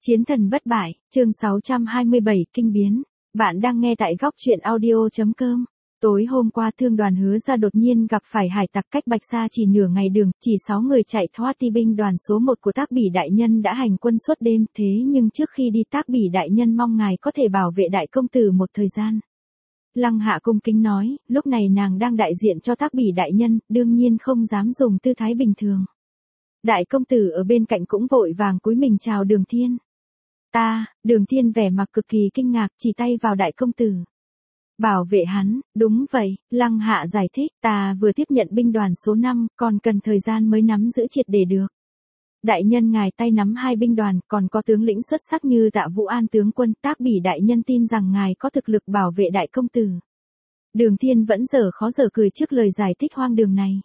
Chiến thần bất bại, chương 627, kinh biến. Bạn đang nghe tại góc truyện audio.com. Tối hôm qua Thương Đoàn Hứa Ra đột nhiên gặp phải hải tặc cách Bạch Sa chỉ nửa ngày đường, chỉ 6 người chạy thoát. Ti binh đoàn số 1 của Tác Bỉ đại nhân đã hành quân suốt đêm, thế nhưng trước khi đi Tác Bỉ đại nhân mong ngài có thể bảo vệ đại công tử một thời gian. Lăng Hạ cung kính nói, lúc này nàng đang đại diện cho Tác Bỉ đại nhân, đương nhiên không dám dùng tư thái bình thường. Đại công tử ở bên cạnh cũng vội vàng cúi mình chào Đường Thiên. Đường Thiên vẻ mặt cực kỳ kinh ngạc, chỉ tay vào đại công tử. Bảo vệ hắn, đúng vậy, Lăng Hạ giải thích, ta vừa tiếp nhận binh đoàn số 5, còn cần thời gian mới nắm giữ triệt để được. Đại nhân ngài tay nắm 2 binh đoàn, còn có tướng lĩnh xuất sắc như Tạ Vũ An tướng quân. Tác Bỉ đại nhân tin rằng ngài có thực lực bảo vệ đại công tử. Đường Thiên vẫn dở khó dở cười trước lời giải thích hoang đường này.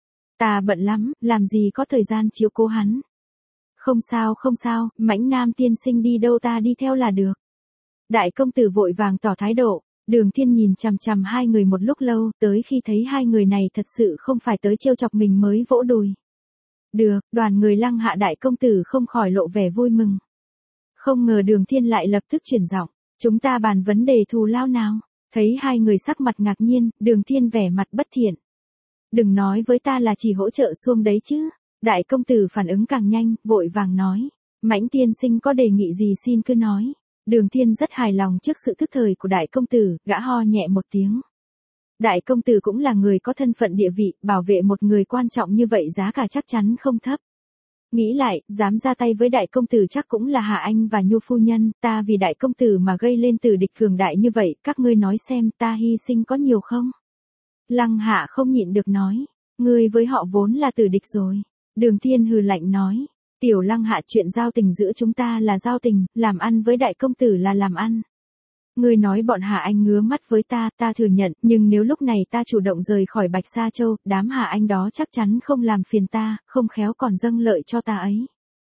Ta bận lắm, làm gì có thời gian chiếu cố hắn. Không sao, Mãnh Nam tiên sinh đi đâu ta đi theo là được. Đại công tử vội vàng tỏ thái độ. Đường Thiên nhìn chằm chằm hai người một lúc lâu, tới khi thấy hai người này thật sự không phải tới trêu chọc mình mới vỗ đùi. Được, đoàn người Lăng Hạ đại công tử không khỏi lộ vẻ vui mừng. Không ngờ Đường Thiên lại lập tức chuyển giọng, chúng ta bàn vấn đề thù lao nào. Thấy hai người sắc mặt ngạc nhiên, Đường Thiên vẻ mặt bất thiện. Đừng nói với ta là chỉ hỗ trợ xuông đấy chứ. Đại công tử phản ứng càng nhanh, vội vàng nói. Mãnh tiên sinh có đề nghị gì xin cứ nói. Đường Thiên rất hài lòng trước sự thức thời của đại công tử, gã ho nhẹ một tiếng. Đại công tử cũng là người có thân phận địa vị, bảo vệ một người quan trọng như vậy giá cả chắc chắn không thấp. Nghĩ lại, dám ra tay với đại công tử chắc cũng là Hà Anh và Nhu phu nhân, ta vì đại công tử mà gây lên tử địch cường đại như vậy, các ngươi nói xem ta hy sinh có nhiều không? Lăng Hạ không nhịn được nói, ngươi với họ vốn là tử địch rồi. Đường Thiên hừ lạnh nói, tiểu Lăng Hạ, chuyện giao tình giữa chúng ta là giao tình, làm ăn với đại công tử là làm ăn. Ngươi nói bọn Hà Anh ngứa mắt với ta thừa nhận, nhưng nếu lúc này ta chủ động rời khỏi Bạch Sa Châu, đám Hà Anh đó chắc chắn không làm phiền ta, không khéo còn dâng lợi cho ta ấy.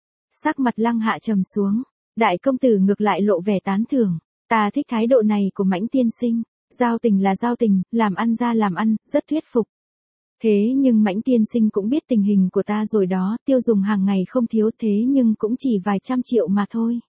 Sắc mặt Lăng Hạ trầm xuống, đại công tử ngược lại lộ vẻ tán thưởng, ta thích thái độ này của Mãnh tiên sinh, giao tình là giao tình, làm ăn ra làm ăn, rất thuyết phục. Thế nhưng Mãnh tiên sinh cũng biết tình hình của ta rồi đó, tiêu dùng hàng ngày không thiếu thế nhưng cũng chỉ vài trăm triệu mà thôi.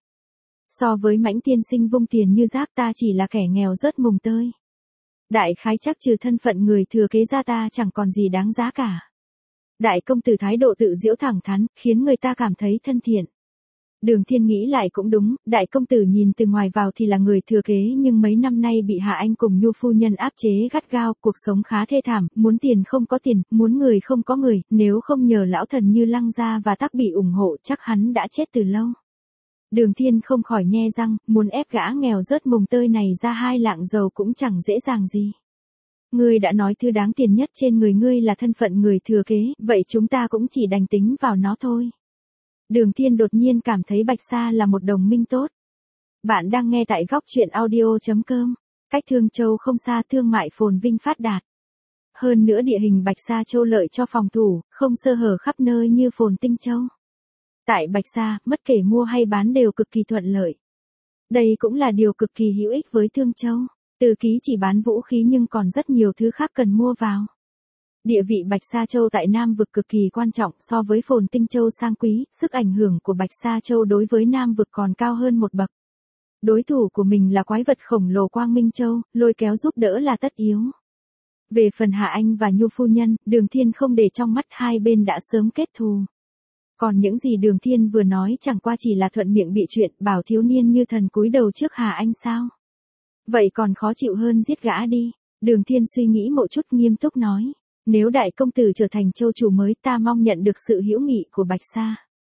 So với Mãnh tiên sinh vung tiền như rác ta chỉ là kẻ nghèo rớt mùng tơi. Đại khái chắc trừ thân phận người thừa kế ra ta chẳng còn gì đáng giá cả. Đại công tử thái độ tự giễu thẳng thắn, khiến người ta cảm thấy thân thiện. Đường Thiên nghĩ lại cũng đúng, đại công tử nhìn từ ngoài vào thì là người thừa kế nhưng mấy năm nay bị Hạ Anh cùng Nhu phu nhân áp chế gắt gao, cuộc sống khá thê thảm, muốn tiền không có tiền, muốn người không có người, nếu không nhờ lão thần như Lăng gia và Tác Bỉ ủng hộ chắc hắn đã chết từ lâu. Đường Thiên không khỏi nhe răng, muốn ép gã nghèo rớt mùng tơi này ra 2 lạng dầu cũng chẳng dễ dàng gì. Ngươi đã nói thứ đáng tiền nhất trên người ngươi là thân phận người thừa kế, vậy chúng ta cũng chỉ đành tính vào nó thôi. Đường Thiên đột nhiên cảm thấy Bạch Sa là một đồng minh tốt. Bạn đang nghe tại góc truyện audio.com. Cách Thương Châu không xa, thương mại phồn vinh phát đạt. Hơn nữa địa hình Bạch Sa Châu lợi cho phòng thủ, không sơ hở khắp nơi như Phồn Tinh Châu. Tại Bạch Sa, bất kể mua hay bán đều cực kỳ thuận lợi. Đây cũng là điều cực kỳ hữu ích với Thương Châu. Từ ký chỉ bán vũ khí nhưng còn rất nhiều thứ khác cần mua vào. Địa vị Bạch Sa Châu tại Nam vực cực kỳ quan trọng, so với Phồn Tinh Châu sang quý, sức ảnh hưởng của Bạch Sa Châu đối với Nam vực còn cao hơn một bậc. Đối thủ của mình là quái vật khổng lồ Quang Minh Châu, lôi kéo giúp đỡ là tất yếu. Về phần Hạ Anh và Nhu phu nhân, Đường Thiên không để trong mắt, hai bên đã sớm kết thù. Còn những gì Đường Thiên vừa nói chẳng qua chỉ là thuận miệng bịa chuyện, bảo thiếu niên như thần cúi đầu trước Hà Anh sao? Vậy còn khó chịu hơn giết gã đi. Đường Thiên suy nghĩ một chút nghiêm túc nói. Nếu đại công tử trở thành châu chủ mới ta mong nhận được sự hữu nghị của Bạch Sa.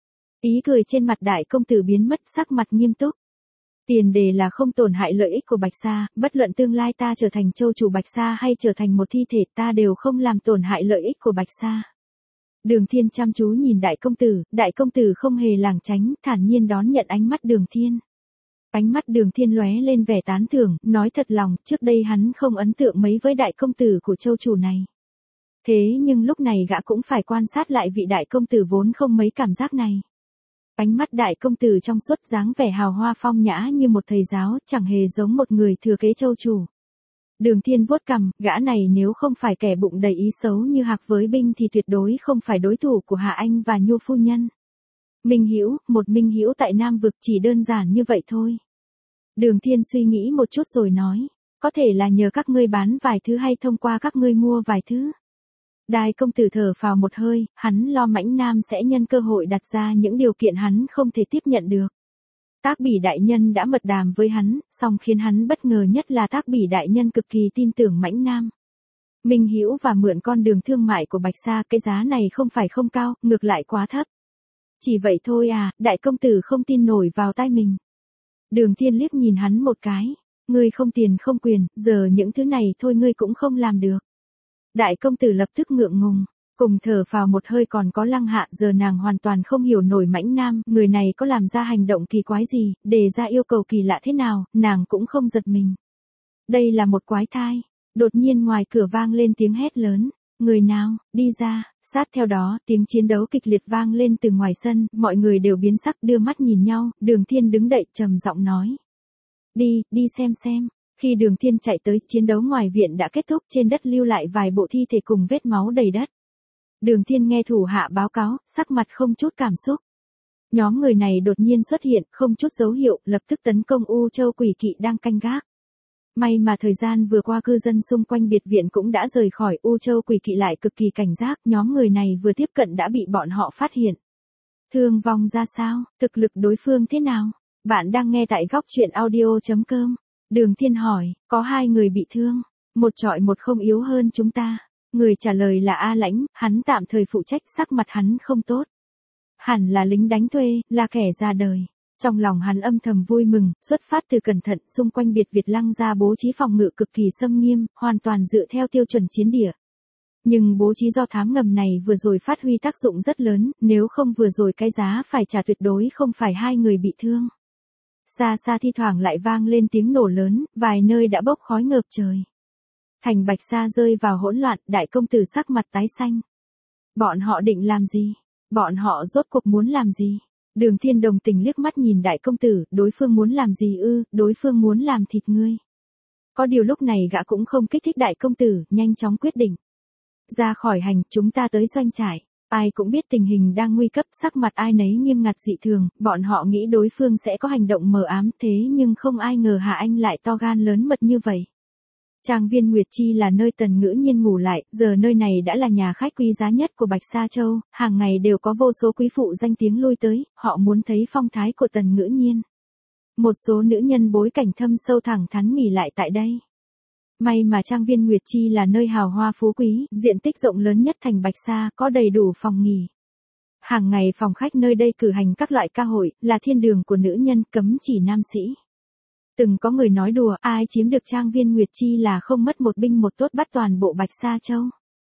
Ý cười trên mặt đại công tử biến mất, sắc mặt nghiêm túc. Tiền đề là không tổn hại lợi ích của Bạch Sa, bất luận tương lai ta trở thành châu chủ Bạch Sa hay trở thành một thi thể ta đều không làm tổn hại lợi ích của Bạch Sa. Đường Thiên chăm chú nhìn đại công tử không hề lảng tránh, thản nhiên đón nhận ánh mắt Đường Thiên. Ánh mắt Đường Thiên lóe lên vẻ tán thưởng, nói thật lòng, trước đây hắn không ấn tượng mấy với đại công tử của châu chủ này. Thế nhưng lúc này gã cũng phải quan sát lại vị đại công tử vốn không mấy cảm giác này. Ánh mắt đại công tử trong suốt, dáng vẻ hào hoa phong nhã như một thầy giáo, chẳng hề giống một người thừa kế châu chủ. Đường Thiên vuốt cằm, gã này nếu không phải kẻ bụng đầy ý xấu như Hạc với binh thì tuyệt đối không phải đối thủ của Hạ Anh và Nhu phu nhân. Minh Hữu, một Minh Hữu tại Nam vực chỉ đơn giản như vậy thôi. Đường Thiên suy nghĩ một chút rồi nói, có thể là nhờ các ngươi bán vài thứ hay thông qua các ngươi mua vài thứ. Đại công tử thở phào một hơi, hắn lo Mãnh Nam sẽ nhân cơ hội đặt ra những điều kiện hắn không thể tiếp nhận được. Tác Bỉ đại nhân đã mật đàm với hắn, song khiến hắn bất ngờ nhất là Tác Bỉ đại nhân cực kỳ tin tưởng Mãnh Nam. Minh Hữu và mượn con đường thương mại của Bạch Sa, cái giá này không phải không cao, ngược lại quá thấp. Chỉ vậy thôi à, đại công tử không tin nổi vào tai mình. Đường Thiên liếc nhìn hắn một cái, ngươi không tiền không quyền, giờ những thứ này thôi ngươi cũng không làm được. Đại công tử lập tức ngượng ngùng, cùng thở phào một hơi. Còn có Lăng Hạ, giờ nàng hoàn toàn không hiểu nổi Mãnh Nam, người này có làm ra hành động kỳ quái gì, đề ra yêu cầu kỳ lạ thế nào, nàng cũng không giật mình. Đây là một quái thai. Đột nhiên ngoài cửa vang lên tiếng hét lớn, người nào, đi ra. Sát theo đó, tiếng chiến đấu kịch liệt vang lên từ ngoài sân, mọi người đều biến sắc đưa mắt nhìn nhau, Đường Thiên đứng đậy trầm giọng nói. Đi xem. Khi Đường Thiên chạy tới, chiến đấu ngoài viện đã kết thúc, trên đất lưu lại vài bộ thi thể cùng vết máu đầy đất. Đường Thiên nghe thủ hạ báo cáo, sắc mặt không chút cảm xúc. Nhóm người này đột nhiên xuất hiện, không chút dấu hiệu, lập tức tấn công U Châu Quỷ Kỵ đang canh gác. May mà thời gian vừa qua cư dân xung quanh biệt viện cũng đã rời khỏi, U Châu Quỷ Kỵ lại cực kỳ cảnh giác, nhóm người này vừa tiếp cận đã bị bọn họ phát hiện. Thương vong ra sao, thực lực đối phương thế nào? Bạn đang nghe tại góc truyện audio.com. Đường Thiên hỏi, có 2 người bị thương, một trọi một không yếu hơn chúng ta. Người trả lời là A Lãnh, hắn tạm thời phụ trách, sắc mặt hắn không tốt. Hẳn là lính đánh thuê, là kẻ ra đời. Trong lòng hắn âm thầm vui mừng, xuất phát từ cẩn thận, xung quanh biệt Việt Lăng gia bố trí phòng ngự cực kỳ xâm nghiêm, hoàn toàn dựa theo tiêu chuẩn chiến địa. Nhưng bố trí do thám ngầm này vừa rồi phát huy tác dụng rất lớn, nếu không vừa rồi cái giá phải trả tuyệt đối không phải 2 người bị thương. Xa xa thi thoảng lại vang lên tiếng nổ lớn, vài nơi đã bốc khói ngợp trời. Thành Bạch Sa rơi vào hỗn loạn, đại công tử sắc mặt tái xanh. Bọn họ định làm gì? Bọn họ rốt cuộc muốn làm gì? Đường Thiên đồng tình liếc mắt nhìn đại công tử, đối phương muốn làm gì ư? Đối phương muốn làm thịt ngươi. Có điều lúc này gã cũng không kích thích đại công tử, nhanh chóng quyết định. Ra khỏi hành, chúng ta tới doanh trại. Ai cũng biết tình hình đang nguy cấp, sắc mặt ai nấy nghiêm ngặt dị thường, bọn họ nghĩ đối phương sẽ có hành động mờ ám, thế nhưng không ai ngờ Hạ Anh lại to gan lớn mật như vậy. Trang viên Nguyệt Chi là nơi Tần Ngữ Nhiên ngủ lại, giờ nơi này đã là nhà khách quý giá nhất của Bạch Sa Châu, hàng ngày đều có vô số quý phụ danh tiếng lui tới, họ muốn thấy phong thái của Tần Ngữ Nhiên. Một số nữ nhân bối cảnh thâm sâu thẳng thắn nghỉ lại tại đây. May mà trang viên Nguyệt Chi là nơi hào hoa phú quý, diện tích rộng lớn nhất thành Bạch Sa, có đầy đủ phòng nghỉ. Hàng ngày phòng khách nơi đây cử hành các loại ca hội, là thiên đường của nữ nhân, cấm chỉ nam sĩ. Từng có người nói đùa, ai chiếm được trang viên Nguyệt Chi là không mất một binh một tốt bắt toàn bộ Bạch Sa Châu.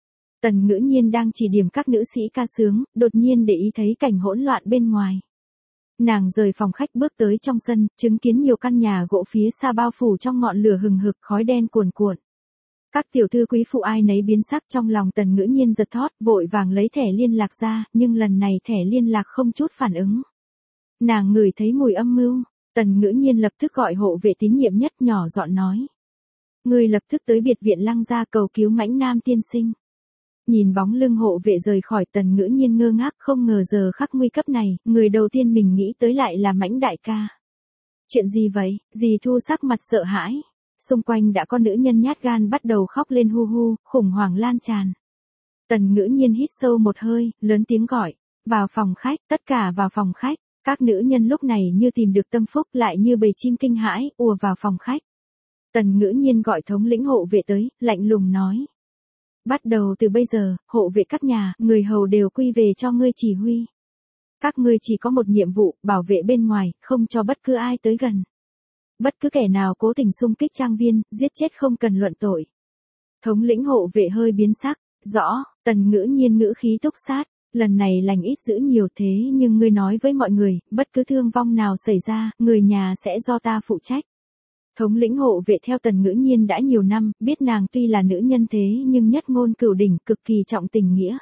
Tần Ngữ Nhiên đang chỉ điểm các nữ sĩ ca sướng, đột nhiên để ý thấy cảnh hỗn loạn bên ngoài. Nàng rời phòng khách bước tới trong sân, chứng kiến nhiều căn nhà gỗ phía xa bao phủ trong ngọn lửa hừng hực, khói đen cuồn cuộn. Các tiểu thư quý phụ ai nấy biến sắc, trong lòng Tần Ngữ Nhiên giật thót, vội vàng lấy thẻ liên lạc ra, nhưng lần này thẻ liên lạc không chút phản ứng. Nàng ngửi thấy mùi âm mưu, Tần Ngữ Nhiên lập tức gọi hộ vệ tín nhiệm nhất, nhỏ giọng nói. Người lập tức tới biệt viện Lăng gia cầu cứu Mãnh Nam tiên sinh. Nhìn bóng lưng hộ vệ rời khỏi, Tần Ngữ Nhiên ngơ ngác, không ngờ giờ khắc nguy cấp này, người đầu tiên mình nghĩ tới lại là Mãnh đại ca. Chuyện gì vậy? Dì Thu sắc mặt sợ hãi. Xung quanh đã có nữ nhân nhát gan bắt đầu khóc lên hu hu, khủng hoảng lan tràn. Tần Ngữ Nhiên hít sâu một hơi, lớn tiếng gọi. Vào phòng khách, tất cả vào phòng khách. Các nữ nhân lúc này như tìm được tâm phúc, lại như bầy chim kinh hãi, ùa vào phòng khách. Tần Ngữ Nhiên gọi thống lĩnh hộ vệ tới, lạnh lùng nói. Bắt đầu từ bây giờ, hộ vệ các nhà, người hầu đều quy về cho ngươi chỉ huy. Các ngươi chỉ có một nhiệm vụ, bảo vệ bên ngoài, không cho bất cứ ai tới gần. Bất cứ kẻ nào cố tình xung kích trang viên, giết chết không cần luận tội. Thống lĩnh hộ vệ hơi biến sắc, rõ, Tần Ngữ Nhiên ngữ khí túc sát, lần này lành ít dữ nhiều thế nhưng ngươi nói với mọi người, bất cứ thương vong nào xảy ra, người nhà sẽ do ta phụ trách. Thống lĩnh hộ vệ theo Tần Ngữ Nhiên đã nhiều năm, biết nàng tuy là nữ nhân thế nhưng nhất ngôn cửu đỉnh, cực kỳ trọng tình nghĩa.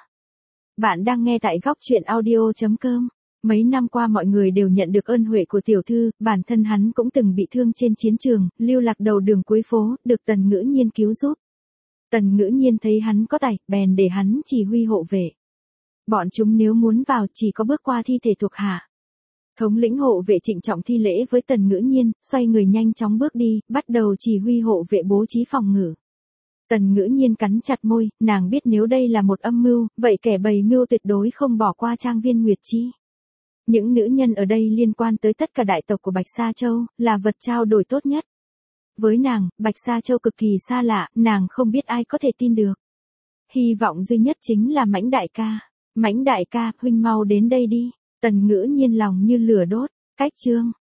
Bạn đang nghe tại góc truyện audio.com. Mấy năm qua mọi người đều nhận được ơn huệ của tiểu thư, bản thân hắn cũng từng bị thương trên chiến trường, lưu lạc đầu đường cuối phố, được Tần Ngữ Nhiên cứu giúp. Tần Ngữ Nhiên thấy hắn có tài, bèn để hắn chỉ huy hộ vệ. Bọn chúng nếu muốn vào chỉ có bước qua thi thể thuộc hạ. Thống lĩnh hộ vệ trịnh trọng thi lễ với Tần Ngữ Nhiên, xoay người nhanh chóng bước đi, bắt đầu chỉ huy hộ vệ bố trí phòng ngự. Tần Ngữ Nhiên cắn chặt môi, nàng biết nếu đây là một âm mưu, vậy kẻ bày mưu tuyệt đối không bỏ qua trang viên Nguyệt Chi. Những nữ nhân ở đây liên quan tới tất cả đại tộc của Bạch Sa Châu, là vật trao đổi tốt nhất. Với nàng, Bạch Sa Châu cực kỳ xa lạ, nàng không biết ai có thể tin được. Hy vọng duy nhất chính là Mãnh đại ca. Mãnh đại ca, huynh mau đến đây đi. Tần Ngữ Nhiên lòng như lửa đốt. Cách chương